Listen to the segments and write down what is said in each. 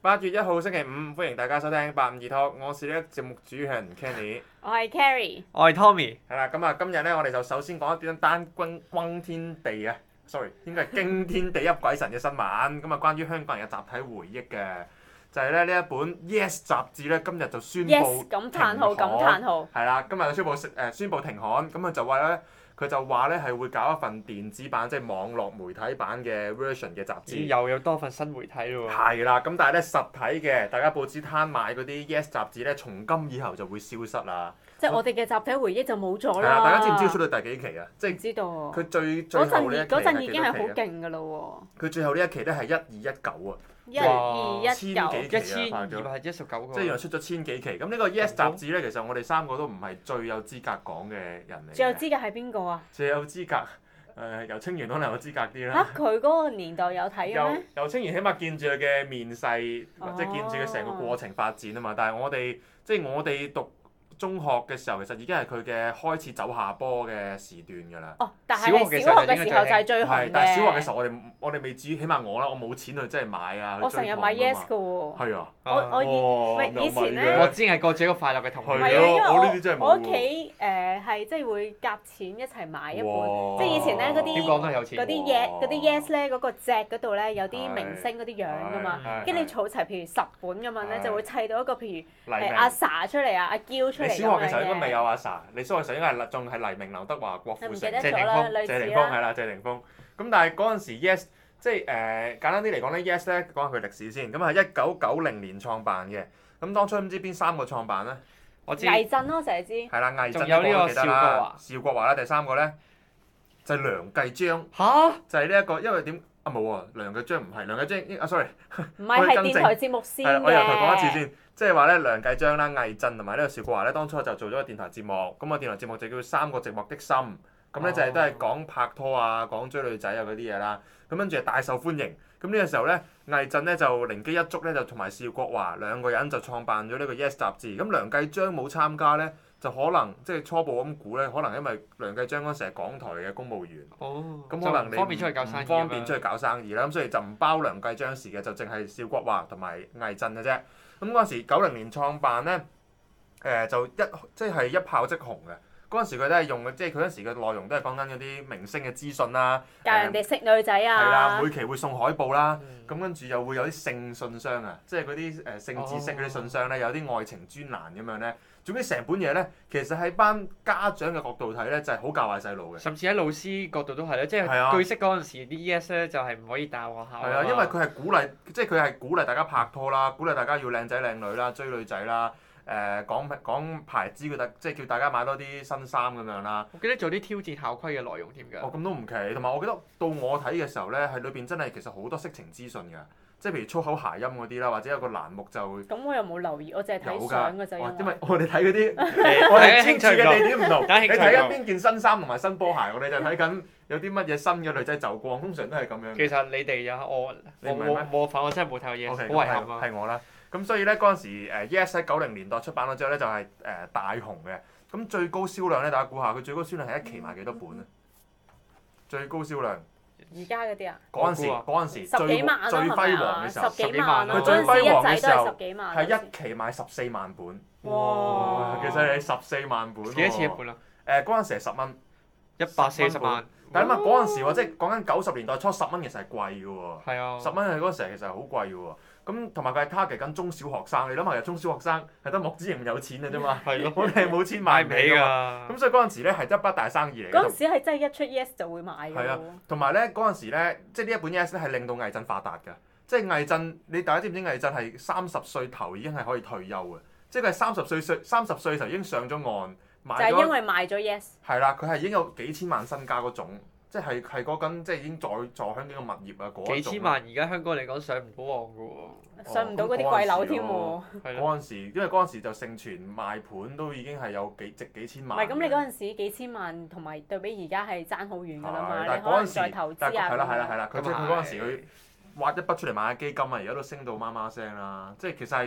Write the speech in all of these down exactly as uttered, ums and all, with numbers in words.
八月一號星期五，歡迎大家收聽八五二 Talk，我是呢個節目主持人 Kenny。 我係 Carrie。 我係 Tommy。 係啦，咁啊，今日咧，我哋就首先講一啲單轟轟天地啊，sorry，應該係驚天地泣鬼神嘅新聞。咁啊，關於香港人嘅集體回憶嘅，就係咧呢一本 Yes 雜誌咧，今日就宣布 Yes 感嘆號感嘆號。 係啦，今日就宣布誒宣布停刊，咁佢就話咧。佢就話咧係會搞一份電子版，即係網絡媒體版嘅 version 嘅雜誌。 又有多份新媒體咯喎。 係啦，咁但係咧實體嘅，大家報紙攤買嗰啲 Yes 雜誌咧，從今以後就會消失啦。 即係我哋嘅集體回憶就冇咗啦。 係啊，大家知唔知出到第幾期啊？即係唔知道。 佢最最後呢一期嗰陣嗰陣已係幾多期啊？ 經係好勁㗎咯佢最後呢一期咧係一二一九啊。 喎，一二一千九。 幾一千二百一十九個。 即係原來出咗千幾期，咁呢個 Yes 雜誌咧，其實我哋三個都唔係最有資格講嘅人嚟。 最有資格係邊個啊？ 最有資格誒，由清源可能有資格啲啦。 嚇！佢嗰個年代有睇嘅由咩？ 由清源起碼見住佢嘅面世， 哦即係見住佢成個過程發展啊嘛。但係我哋即係我哋讀中學嘅時候，其實已經係佢嘅開始走下坡嘅時段㗎啦。 哦，但係小學嘅時候小學嘅時候就係最紅嘅。 但係小學嘅時候，我哋我哋未至於，起碼我啦，我冇錢去真係買啊。 我成日買 Yes 㗎喎。 係啊。 我我以哇喂以前有咧我只係過住一個快樂嘅童係年。 唔係啊，因為我呢啲真係冇我我屋企誒係即係會夾錢一齊買一本， 哇即係以前咧嗰點講都係有啲錢。 嗰啲 Yes 嗰啲 Yes 咧嗰個隻嗰度咧有啲明星嗰啲樣㗎嘛， 係跟住你儲齊譬如十本咁樣咧， 係就會砌到一個譬如黎明誒阿 sa 出嚟啊，阿嬌出嚟咁你小學嘅時候應該樣嘅。 未有阿 sa，你小學嘅時候應該係仲係黎明、劉德華、郭富城、 你唔記得謝咗啦，類似霆鋒係啦。 啦，謝霆鋒。咁但係嗰陣時 Yes，即係誒、呃、簡單啲嚟講咧 Yes 咧講下佢歷史先。咁係一九九零年創辦嘅。咁當初唔知邊三個創辦咧？ 我知。 魏震咯，成日知。 係啦，魏震仲有呢個嗰個記得啦邵國華邵國華啦，第三個咧就係、梁繼章， 嚇！ 就係呢一個，因為點啊冇喎，梁繼章唔係梁繼章啊，sorry， 唔係係電台節目先係啦，我由頭講一次嘅。 先，即係話咧梁繼章啦、魏震同埋呢個邵國華咧，當初就做咗個電台節目，咁個電台節目就叫《三個寂寞的心》，咁咧就係都係講拍拖啊、講追女仔啊嗰啲嘢啦，咁跟住係大受歡迎。咁呢個時候咧，魏震咧就靈機一觸咧，就同埋邵國華兩個人就創辦咗呢個 Yes 雜誌。咁梁繼章冇參加咧，就可能即係初步咁估咧，可能因為梁繼章嗰陣時係港台嘅公務員， 哦。 咁可能你方便出去搞生意。 唔方便出去搞生意啦，咁所以就唔包梁繼章事嘅，就淨係邵國華同埋魏震嘅啫。咁嗰陣時九零年創辦咧，誒、呃、就一即係一炮即紅嘅。嗰陣時佢都係用嘅，即係佢嗰陣時嘅內容都係講緊嗰啲明星嘅資訊啦， 教人哋識女仔係啦、 啊。 每期會送海報啦， 嗯咁跟住又會有啲性信箱啊，即係嗰啲誒性知識嗰啲信箱咧，有啲愛情專欄咁樣咧。總之成本嘢咧，其實喺班家長嘅角度睇咧，就係好教壞細路嘅。 甚至喺老師角度都係咧，即係啊係據悉嗰陣時啲 Yes 咧就係唔可以帶學校。 係啊，因為佢係鼓勵，即係佢係鼓勵大家拍拖啦，鼓勵大家要靚仔靚女啦，追女仔啦，誒、講講牌子嘅，即係叫大家買多啲新衫咁樣啦。 我記得做啲挑戰校規嘅內容添㗎。 哦，咁都唔奇，同埋我記得到我睇嘅時候咧，喺裏邊真係其實好多色情資訊㗎，即係譬如粗口諧音嗰啲啦，或者有個欄目就咁我又冇留意，我淨係睇有相㗎咋。 㗎。哇，因因為為我哋睇嗰啲， 誒我哋大家專注嘅地點唔同。 大家興趣唔同你睇緊邊件新衫同埋新波鞋，我哋就睇緊有啲乜嘢新嘅女仔走光，通常都係咁樣。 其實你哋有我我你唔係咩我我份我真係冇睇過 Yes， O.K. 好遺憾啊。 係我啦。咁所以咧嗰陣時誒 Yes 喺九零年代出版咗之後咧就係、是、誒、呃、大紅嘅。咁最高銷量咧，大家估下佢最高銷量係一期賣幾多本咧？最高銷量而家嗰啲啊， 嗰陣時我嗰陣時十幾最萬啊最輝係咪啊？ 煌嘅時候， 十幾萬啊！ 佢最嗰陣時輝煌嘅一仔都時候係十幾萬。 係一期賣十四萬本。 哇！ 其實你十四萬本喎。 幾多錢一本啊？ 誒嗰陣時係十蚊， 一百四十萬。 但係諗下嗰陣時喎，即係講緊九十年代初十蚊其實係貴嘅喎。 係啊。 十蚊係嗰陣時其實係好貴嘅喎。咁同埋佢係 target 緊中小學生，你諗下，其實中小學生係得莫之盈有錢嘅啫嘛。 係咯。 我哋係冇錢買買唔起唔起㗎嘛。 㗎。 咁所以嗰陣時咧係一筆大生意嚟嘅。 嗰陣時係真係一出 Yes 就會買㗎係啊喎。 同埋咧嗰陣時咧，即係呢一本 Yes 咧係令到魏震發達㗎。即係魏震，你大家知唔知魏震係三十歲頭已經係可以退休嘅？即係佢係三十歲歲三十歲嘅時候已經上咗岸，買就係因咗為賣咗 Yes。 係啦，佢係已經有幾千萬身家嗰種，即係係嗰緊即係已經坐坐享幾個物業啊嗰一種。 幾千萬而家香港嚟講上唔到岸㗎喎。 上唔到嗰啲貴樓添喎。 係咯。 嗰陣時，因為嗰陣時就盛傳賣盤都已經係有幾值幾千萬。 唔係咁，你嗰陣時幾千萬同埋對比而家係爭好遠㗎啦嘛。 但係你可能嗰陣時， 再投資但係啊係啦係啦係啦，佢即係佢嗰陣時佢係挖一筆出嚟買下基金啊，而家都升到媽媽聲啦。即係其實係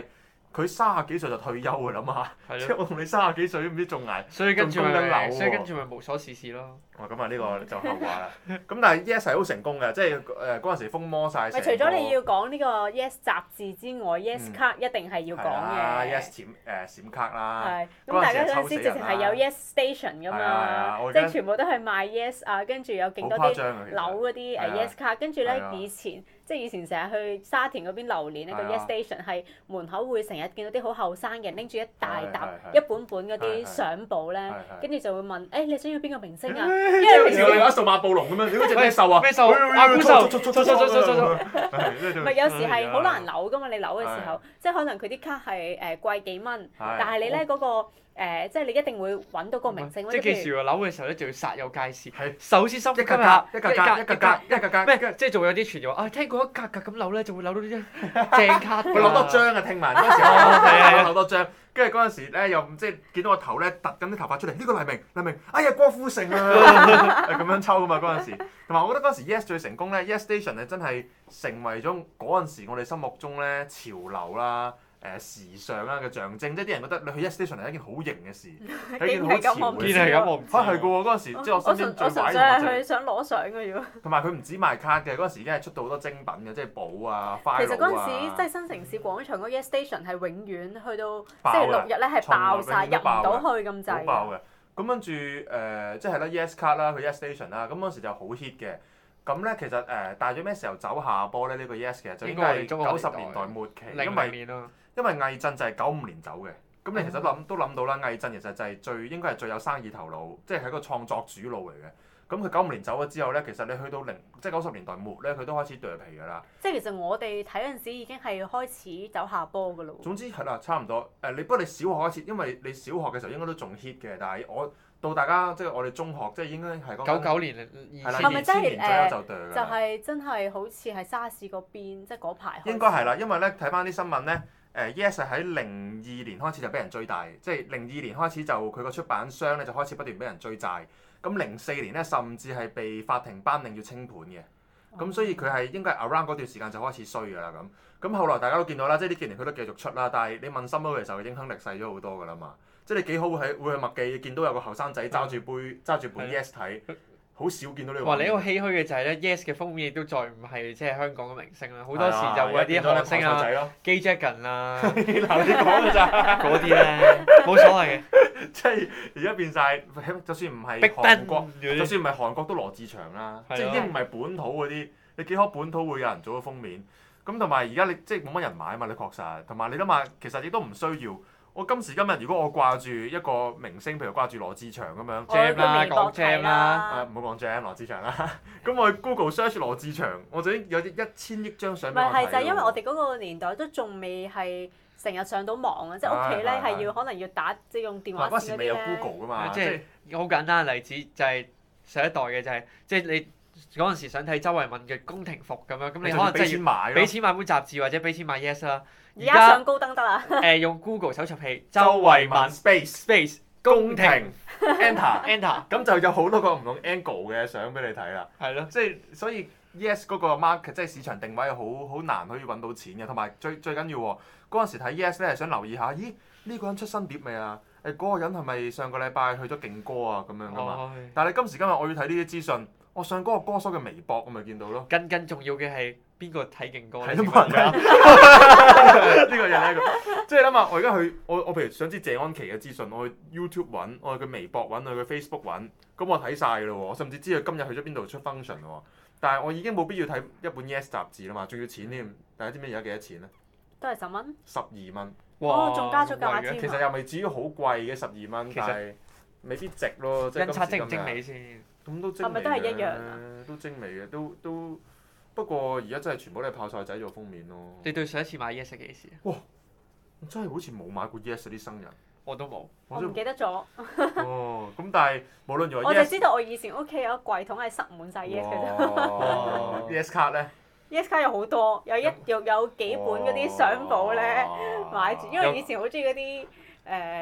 佢三十幾歲就退休㗎啦嘛， 係即係我同你三十幾歲都唔知仲捱。 所以跟住仲供緊樓咪， 喎所以跟住咪無所事事咯。 哇！咁啊呢個就後話啦。咁但係 Yes 係好成功嘅，即係誒嗰陣時風魔晒成個。 咪除咗你要講呢個 Yes 雜誌之外，Yes 嗯卡一定係要講嘅。 Yes 閃誒閃卡啦。 係， 嗰陣時咁大家嗰陣係抽死人時直情係有 Yes Station 㗎係啊係啊嘛， 我記得即係全部都係賣 Yes 啊，跟住有勁多啲好誇張啊！其實樓嗰啲誒係啊 Yes 卡，跟住咧係啊以前即係以前成日去沙田嗰邊榴蓮呢個係啊 Yes Station 係門口會成日見到啲好後生嘅人拎住一大沓係係係一本本嗰係係啲相簿咧係，係跟住就會問誒你想要邊個明星啊？ 因為為我哋玩數碼暴龍咁樣，你嗰隻咩獸啊？ 咩獸阿古獸錯錯錯錯錯錯錯錯唔係有時係好難扭噶嘛，你扭嘅時候，即係可能佢啲卡係誒貴幾蚊，但係你咧嗰個誒，即係你一定會揾到個明星。 即係譬如記住喎，樓嘅時候咧就要煞有介事係， 首先心一格格一格格一格格一格格咩？即係仲有啲傳言話啊，聽過一格格咁扭咧，就會扭到呢張正卡㗎。 佢攞多張啊！聽聞嗰陣時哦係係攞多張，跟住嗰陣時咧又即係見到個頭咧突緊啲頭髮出嚟，呢個黎明黎明，哎呀郭富城啊，係咁樣抽噶嘛嗰陣時。同埋我覺得嗰陣時 Yes 最成功咧，Yes Station 係真係成為咗嗰陣時我哋心目中咧潮流啦。誒時尚啦嘅象徵，即係啲人覺得你去 Yes Station 係一件好型嘅事，係一件好潮嘅見事。 係咁我唔知嚇係嘅喎，嗰陣時即係我身邊最我純懷粹係念去想攞相嘅啫。 同埋佢唔止賣卡嘅，嗰陣時已經係出到好多精品嘅，即係寶啊、花其實嗰陣佬啊。 時即係新城市廣場嗰個 Yes Station 係永遠去到爆星期六日咧係爆晒，入唔到去咁滯。 好爆嘅，咁跟住誒，即係啦 Yes 卡啦，去 Yes Station 啦，咁嗰陣時就好 hit 嘅。咁咧其實誒，但係咗咩時候走下坡咧？呢個 Yes 其實就應該係九十年代末期，因零為年咯。 因為魏震就係九五年走嘅。咁你其實諗都諗到啦，魏震其實就係最應該係最有生意頭腦，即係係一個創作主腦嚟嘅。咁佢九五年走咗之後咧，其實你去到零即係九十年代末咧，佢都開始墮皮㗎啦。 即係其實我哋睇嗰陣時已經係開始走下坡㗎咯。 總之係啦，差唔多。誒，你不過你小學開始，因為你小學嘅時候應該都仲 hit 嘅，但係我到大家即係我哋中學，即係應該係講九九年係啦， 二千年係咪真係二千年左右就墮㗎啦。 就係真係好似係沙士嗰邊，即係嗰排開始。 應該係啦，因為咧睇翻啲新聞咧，誒 Yes 係喺零二年開始就俾人追債，即係零二年開始就佢個出版商咧就開始不斷俾人追債。咁零四年咧甚至係被法庭頒令要清盤嘅。咁所以佢係應該係 around 嗰段時間就開始衰㗎啦咁。咁後來大家都見到啦，即係呢幾年佢都繼續出啦，但係你問心嗰個時候影響力細咗好多㗎啦嘛。即係你幾好會喺會去麥記見到有個後生仔揸住杯揸住本 Yes 睇，好少見到呢個。 哇！你一個唏噓嘅就係咧 Yes 嘅封面亦都再唔係即係香港嘅明星啦，好多時就會有啲韓星啊、G Dragon 啊， 嗱你講㗎咋嗰啲咧冇所謂嘅。 即係而家變晒，就算唔係 Big 韓國， Bang 就算唔係韓國都羅志祥啦， 係啊即係已經唔係本土嗰啲，你幾可本土會有人做咗封面？咁同埋而家你即係冇乜人買啊嘛，你確實，同埋你諗下，其實亦都唔需要。我今時今日如果我掛住一個明星，譬如掛住羅志祥咁樣。 Jam 啦，講 Jam 啦， 誒唔好講 Jam 羅志祥啦，咁我去 Google search 羅志祥，我就已經有啲一千億張相唔俾我睇。 係係就係因為我哋嗰個年代都仲未係成日上到網啊，即係屋企咧係係係要可能要打即係用電話嗱嗰時未有線嗰啲咧。 Google 噶嘛， 即係好簡單嘅例子就係上一代嘅就係即係你嗰陣時想睇周慧敏嘅宮廷服咁樣，咁你可能真係要俾錢買本雜誌或者俾錢買 Yes 啦。 而家上高登得啦。 誒用 Google 搜尋器周周慧敏慧敏 space space 宮宮廷廷 enter。 enter 咁就有好多個唔同 angle 嘅相俾你睇啦， 係咯。 即係所以 Yes 嗰個 market 即係市場定位好好難可以揾到錢嘅，同埋最最緊要喎，嗰陣時睇 Yes 咧係想留意下，咦呢個人出新碟未啊？誒嗰個人係咪上個禮拜去咗勁歌啊咁樣噶嘛？但係你今時今日我要睇呢啲資訊，我上嗰個歌手嘅微博我咪見到咯。 更更重要嘅係邊個睇勁歌？ 睇都冇人睇，呢個又係一個，即係諗下我而家去我我譬如想知謝安琪嘅資訊，我去 YouTube 揾，我去佢微博揾，我去佢 Facebook 揾，咁我睇晒㗎咯喎，我甚至知佢今日去咗邊度出 function 喎。但係我已經冇必要睇一本 Yes 雜誌啦嘛，仲要錢添。大家知唔知而家幾多錢咧？ 都係十蚊。 十二蚊。 哦仲加咗價添其實又未至於好貴嘅十二蚊，但係未必值咯。即係印刷精唔今時今日精美先？ 咁都精美嘅， 係咪都係一樣啊都精美嘅，都都不過而家真係全部都係泡菜仔做封面咯。 你對上一次買 Yes 係幾時啊？ 我真係好似冇買過 Yes 嗰啲新人。 我都冇。 我唔記得咗。 哦，咁但係無論如何我就 Yes， 知道我以前屋企有一個櫃桶係塞滿晒 Yes 嘅啫。 哇 Yes 卡咧， Yes 卡有好多，有一有有幾本嗰啲相簿咧買住，因為以前好中意嗰啲誒，好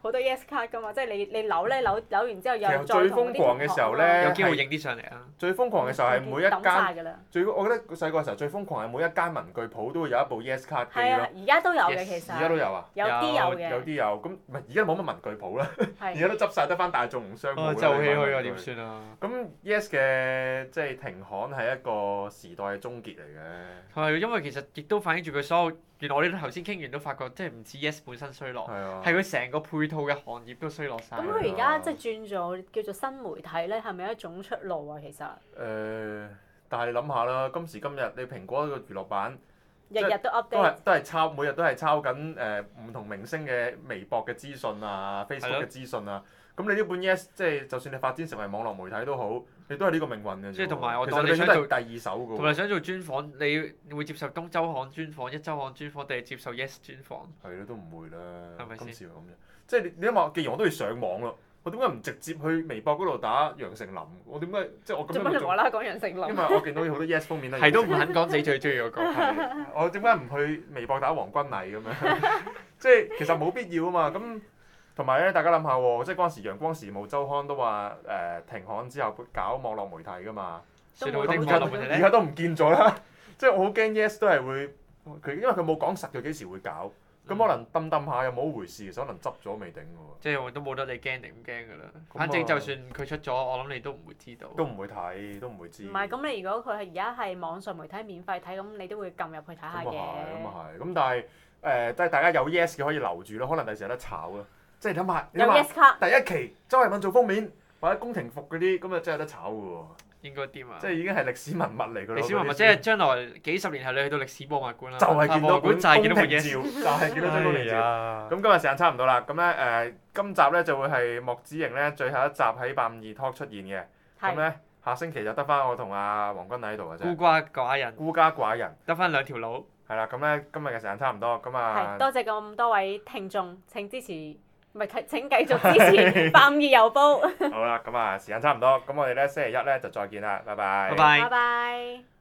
好多 yes 卡㗎嘛，即係你你扭咧扭扭完之後又再最瘋狂嘅時候咧， 有機會影啲上嚟啊！ 最瘋狂嘅時候係每一間，最我覺得細個嘅時候最瘋狂係每一間文具鋪都會有一部 yes 卡機咯。 係啊，而家都有嘅其實。 而家都有啊？ 有啲有嘅。 有啲有，咁唔係而家冇乜文具鋪啦，而家都執晒得翻大眾商鋪啦。 就唏噓啊！點算啊？ 咁 yes 嘅即係停刊係一個時代嘅終結嚟嘅。 係，因為其實亦都反映住佢所有。原來我哋頭先傾完都發覺，即係唔止 yes 本身衰落，係佢成個配套嘅行業都衰落晒。 咁佢而家即係轉做叫做新媒體咧，係咪一種出路啊？其實。誒、 呃，但係你諗下啦，今時今日你蘋果個娛樂版， 日日都 update， 都係都係抄，每日都係抄緊誒唔同明星嘅微博嘅資訊啊 ，Facebook 嘅資訊啊。咁你呢本 yes 即係就算你發展成為網絡媒體都好，你都係呢個命運嘅啫。 即係同埋我當你想做第二手嘅喎。 同埋想做專訪，你會接受東周刊專訪、一周刊專訪，定係接受 yes 專訪？ 係咯，都唔會啦。 係咪先？ 今時咁樣，即係你你諗下，既然我都要上網咯，我點解唔直接去微博嗰度打楊丞琳？我點解即係我咁樣做？ 做乜無啦啦講楊丞琳？ 因為我見到好多 yes 封面咧。 係都唔肯講自己最中意嗰個。 我點解唔去微博打黃君麗咁樣？即係其實冇必要啊嘛。咁同埋咧，大家諗下喎，即係嗰陣時《陽光時務週刊》都話誒、呃、停刊之後搞網絡媒體噶嘛。 而家而家都唔見咗啦。即係我好驚 yes 都係會佢，因為佢冇講實佢幾時會搞。咁、嗯、可能揼揼下又冇回事，可能執咗未定喎。 即係都冇得你驚定唔驚㗎啦。反正就算佢出咗，我諗你都唔會知道。 都唔會睇，都唔會知。 唔係，咁你如果佢係而家係網上媒體免費睇，咁你都會撳入去睇下嘅。咁啊係，咁啊係。咁但係誒，即、呃、係大家有 yes 嘅可以留住咯，可能第時有得炒咯。即係諗下， 有 yes 卡。 第一期周慧敏做封面或者宮廷服嗰啲，咁啊真係有得炒㗎喎。 應該掂啊！ 即係已經係歷史文物嚟㗎咯。 歷史文物即係將來幾十年後你去到歷史博物館啦， 就係見到本宮廷照，就係見到張宮廷照。咁今日時間差唔多啦，咁咧誒，今集咧就會係莫子瑩咧最後一集喺八五二 Talk 出現嘅。咁咧下星期就得翻我同阿黃君麗喺度嘅啫。 孤寡寡人。 孤家寡人。 得翻兩條路。 係啦，咁咧今日嘅時間差唔多，咁啊。 係，多謝咁多位聽眾，請支持。唔係，請繼續支持八五二郵報。 好啦，咁啊時間差唔多，咁我哋咧星期一咧就再見啦，拜拜。 拜拜。 拜拜。